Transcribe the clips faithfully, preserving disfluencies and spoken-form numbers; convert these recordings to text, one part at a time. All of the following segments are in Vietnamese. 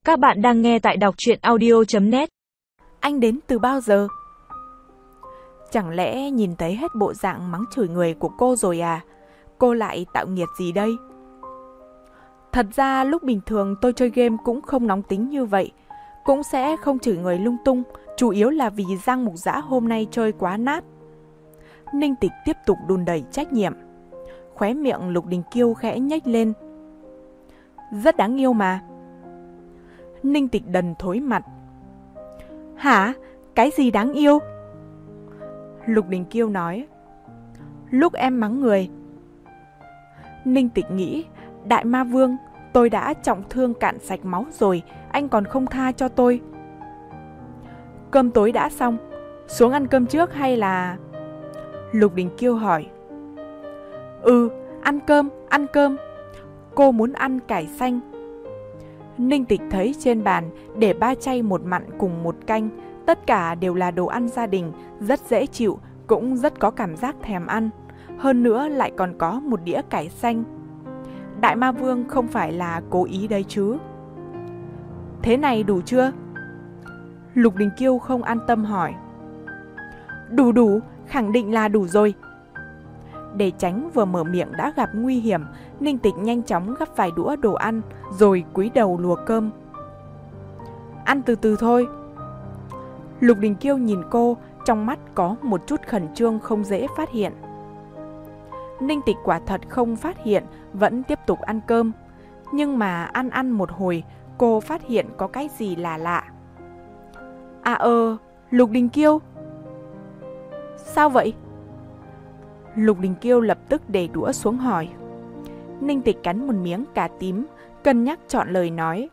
Các bạn đang nghe tại đọc truyện audio chấm net. Anh đến từ bao giờ? Chẳng lẽ nhìn thấy hết bộ dạng mắng chửi người của cô rồi à? Cô lại tạo nghiệt gì đây? Thật ra lúc bình thường tôi chơi game cũng không nóng tính như vậy, cũng sẽ không chửi người lung tung, chủ yếu là vì Giang Mục Dã hôm nay chơi quá nát. Ninh Tịch tiếp tục đùn đẩy trách nhiệm. Khóe miệng Lục Đình Kiêu khẽ nhếch lên. Rất đáng yêu mà. Ninh Tịch đần thối mặt. Hả? Cái gì đáng yêu? Lục Đình Kiêu nói. Lúc em mắng người. Ninh Tịch nghĩ, Đại Ma Vương, tôi đã trọng thương cạn sạch máu rồi, anh còn không tha cho tôi. Cơm tối đã xong, xuống ăn cơm trước hay là... Lục Đình Kiêu hỏi. Ừ, ăn cơm, ăn cơm. Cô muốn ăn cải xanh. Ninh Tịch thấy trên bàn để ba chay một mặn cùng một canh, tất cả đều là đồ ăn gia đình, rất dễ chịu, cũng rất có cảm giác thèm ăn. Hơn nữa lại còn có một đĩa cải xanh. Đại Ma Vương không phải là cố ý đấy chứ. Thế này đủ chưa? Lục Đình Kiêu không an tâm hỏi. Đủ đủ, khẳng định là đủ rồi. Để tránh vừa mở miệng đã gặp nguy hiểm, Ninh Tịch nhanh chóng gắp vài đũa đồ ăn, rồi cúi đầu lùa cơm. Ăn từ từ thôi. Lục Đình Kiêu nhìn cô, trong mắt có một chút khẩn trương không dễ phát hiện. Ninh Tịch quả thật không phát hiện, vẫn tiếp tục ăn cơm. Nhưng mà ăn ăn một hồi, cô phát hiện có cái gì lạ lạ. À ờ, Lục Đình Kiêu. Sao vậy? Lục Đình Kiêu lập tức để đũa xuống hỏi. Ninh Tịch cắn một miếng cà tím, cân nhắc chọn lời nói.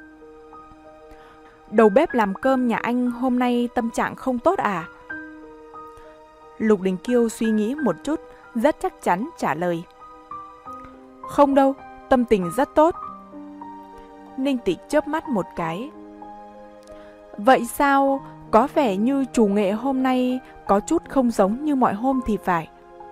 Đầu bếp làm cơm nhà anh hôm nay tâm trạng không tốt à? Lục Đình Kiêu suy nghĩ một chút, rất chắc chắn trả lời. Không đâu, tâm tình rất tốt. Ninh Tịch chớp mắt một cái. Vậy sao, có vẻ như chủ nghệ hôm nay có chút không giống như mọi hôm thì phải.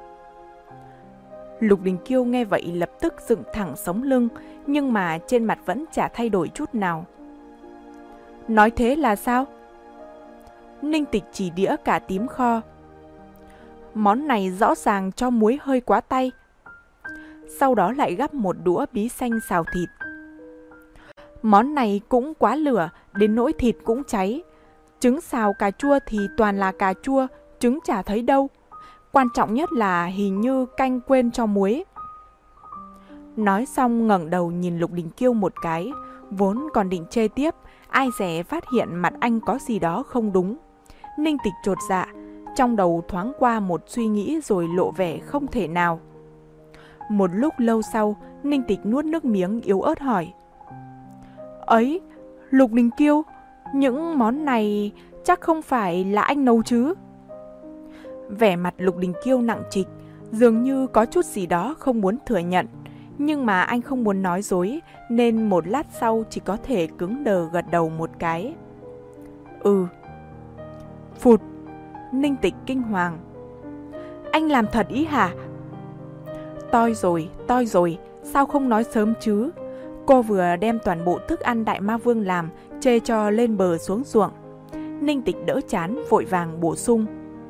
Lục Đình Kiêu nghe vậy lập tức dựng thẳng sống lưng, nhưng mà trên mặt vẫn chả thay đổi chút nào. Nói thế là sao? Ninh Tịch chỉ đĩa cà tím kho. Món này rõ ràng cho muối hơi quá tay. Sau đó lại gắp một đũa bí xanh xào thịt. Món này cũng quá lửa, đến nỗi thịt cũng cháy. Trứng xào cà chua thì toàn là cà chua, trứng chả thấy đâu. Quan trọng nhất là hình như canh quên cho muối. Nói xong ngẩng đầu nhìn Lục Đình Kiêu một cái, vốn còn định chê tiếp, ai dè phát hiện mặt anh có gì đó không đúng. Ninh Tịch chột dạ, trong đầu thoáng qua một suy nghĩ rồi lộ vẻ không thể nào. Một lúc lâu sau, Ninh Tịch nuốt nước miếng yếu ớt hỏi. Ấy, Lục Đình Kiêu, những món này chắc không phải là anh nấu chứ? Vẻ mặt Lục Đình Kiêu nặng trịch, dường như có chút gì đó không muốn thừa nhận. Nhưng mà anh không muốn nói dối, nên một lát sau chỉ có thể cứng đờ gật đầu một cái. Ừ. Phụt, Ninh Tịch kinh hoàng. Anh làm thật ý hả? Toi rồi, toi rồi, sao không nói sớm chứ? Cô vừa đem toàn bộ thức ăn Đại Ma Vương làm, chê cho lên bờ xuống ruộng. Ninh Tịch đỡ chán, vội vàng bổ sung.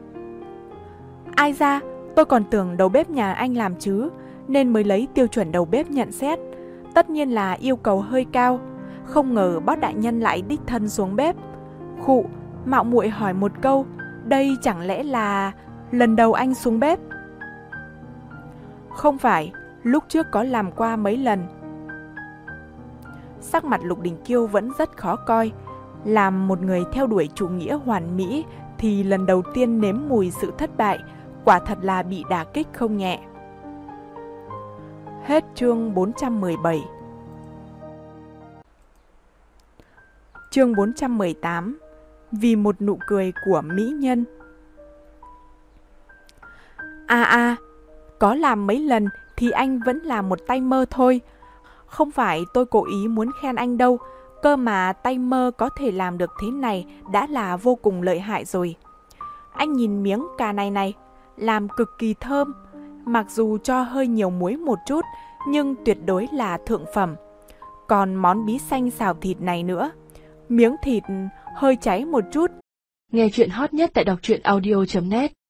Ai ra, tôi còn tưởng đầu bếp nhà anh làm chứ, nên mới lấy tiêu chuẩn đầu bếp nhận xét. Tất nhiên là yêu cầu hơi cao. Không ngờ bác đại nhân lại đích thân xuống bếp. Khụ, mạo muội hỏi một câu, đây chẳng lẽ là lần đầu anh xuống bếp? Không phải, lúc trước có làm qua mấy lần. Sắc mặt Lục Đình Kiêu vẫn rất khó coi. Làm một người theo đuổi chủ nghĩa hoàn mỹ thì lần đầu tiên nếm mùi sự thất bại, quả thật là bị đả kích không nhẹ. Hết chương bốn trăm mười bảy. Chương bốn trăm mười tám. Vì một nụ cười của mỹ nhân. À à, có làm mấy lần thì anh vẫn là một tay mơ thôi. Không phải tôi cố ý muốn khen anh đâu, cơ mà tay mơ có thể làm được thế này đã là vô cùng lợi hại rồi. Anh nhìn miếng cà này này, làm cực kỳ thơm. Mặc dù cho hơi nhiều muối một chút, nhưng tuyệt đối là thượng phẩm. Còn món bí xanh xào thịt này nữa, miếng thịt hơi cháy một chút. Nghe chuyện hot nhất tại đọc truyện audio chấm net.